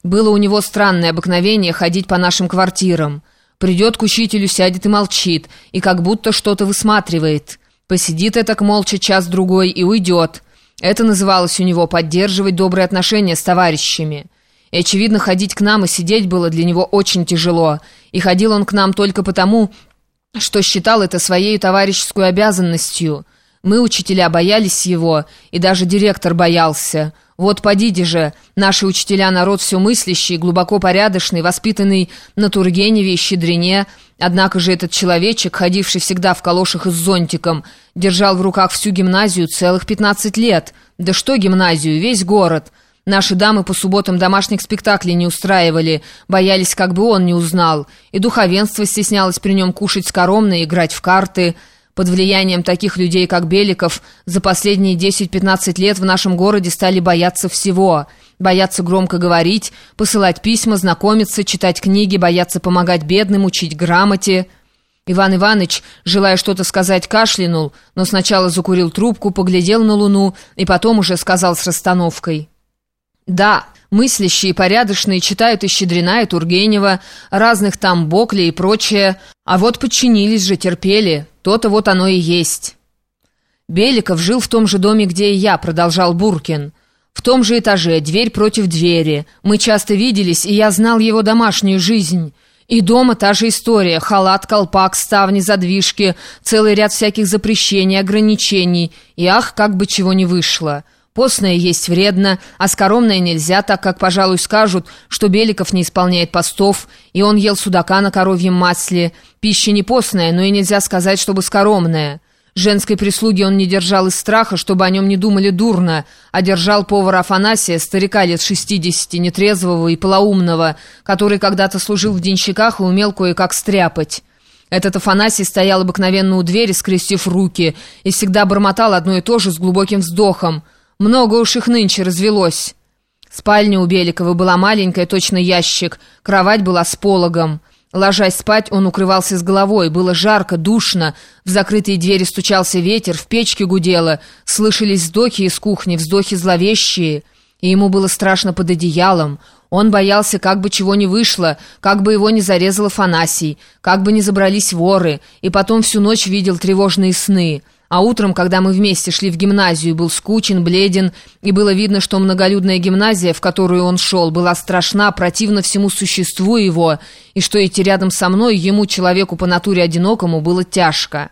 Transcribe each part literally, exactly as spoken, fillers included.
Было у него странное обыкновение ходить по нашим квартирам. Придет к учителю, сядет и молчит, и как будто что-то высматривает. Посидит этак молча час-другой и уйдет. Это называлось у него поддерживать добрые отношения с товарищами. И, очевидно, ходить к нам и сидеть было для него очень тяжело. И ходил он к нам только потому, что считал это своей товарищескую обязанностью. Мы, учителя, боялись его, и даже директор боялся. Вот подиди же, наши учителя народ все мыслящий, глубоко порядочный, воспитанный на Тургеневе и Щедрине. Однако же этот человечек, ходивший всегда в калошах и с зонтиком, держал в руках всю гимназию целых пятнадцать лет. Да что гимназию, весь город. Наши дамы по субботам домашних спектаклей не устраивали, боялись, как бы он не узнал. И духовенство стеснялось при нем кушать скоромно и играть в карты. Под влиянием таких людей, как Беликов, за последние десять-пятнадцать лет в нашем городе стали бояться всего. Бояться громко говорить, посылать письма, знакомиться, читать книги, бояться помогать бедным, учить грамоте. Иван Иваныч, желая что-то сказать, кашлянул, но сначала закурил трубку, поглядел на луну и потом уже сказал с расстановкой: «Да, мыслящие, порядочные читают и Щедрина, и Тургенева, разных там Бокля и прочее, а вот подчинились же, терпели, то-то вот оно и есть». «Беликов жил в том же доме, где и я», — продолжал Буркин. «В том же этаже, дверь против двери. Мы часто виделись, и я знал его домашнюю жизнь. И дома та же история: халат, колпак, ставни, задвижки, целый ряд всяких запрещений, ограничений. И ах, как бы чего не вышло. Постное есть вредно, а скоромное нельзя, так как, пожалуй, скажут, что Беликов не исполняет постов, и он ел судака на коровьем масле. Пища не постная, но и нельзя сказать, чтобы скоромная. Женской прислуги он не держал из страха, чтобы о нем не думали дурно, а держал повара Афанасия, старика лет шестидесяти, нетрезвого и полоумного, который когда-то служил в денщиках и умел кое-как стряпать. Этот Афанасий стоял обыкновенно у двери, скрестив руки, и всегда бормотал одно и то же с глубоким вздохом: «Много уж их нынче развелось». Спальня у Беликова была маленькая, точно ящик, кровать была с пологом. Ложась спать, он укрывался с головой, было жарко, душно, в закрытые двери стучался ветер, в печке гудело, слышались вздохи из кухни, вздохи зловещие, и ему было страшно под одеялом. Он боялся, как бы чего не вышло, как бы его не зарезал Афанасий, как бы не забрались воры, и потом всю ночь видел тревожные сны. А утром, когда мы вместе шли в гимназию, был скучен, бледен, и было видно, что многолюдная гимназия, в которую он шел, была страшна, противна всему существу его, и что идти рядом со мной ему, человеку по натуре одинокому, было тяжко.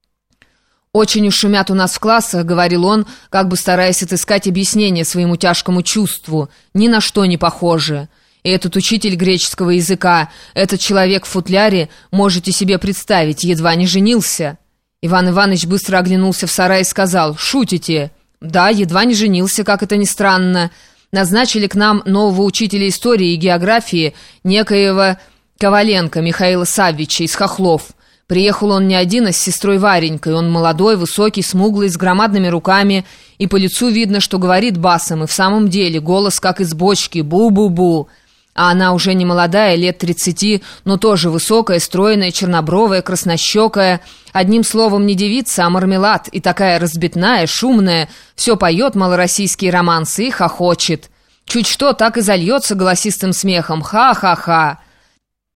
«Очень уж шумят у нас в классах», — говорил он, как бы стараясь отыскать объяснение своему тяжкому чувству, «ни на что не похоже. И этот учитель греческого языка, этот человек в футляре, можете себе представить, едва не женился». Иван Иванович быстро оглянулся в сарай и сказал: «Шутите?» «Да, едва не женился, как это ни странно. Назначили к нам нового учителя истории и географии, некоего Коваленко Михаила Саввича из Хохлов. Приехал он не один, а с сестрой Варенькой. Он молодой, высокий, смуглый, с громадными руками, и по лицу видно, что говорит басом, и в самом деле голос как из бочки: бу-бу-бу. А она уже не молодая, лет тридцати, но тоже высокая, стройная, чернобровая, краснощекая. Одним словом, не девица, а мармелад, и такая разбитная, шумная, все поет малороссийские романсы и хохочет. Чуть что, так и зальется голосистым смехом: ха-ха-ха».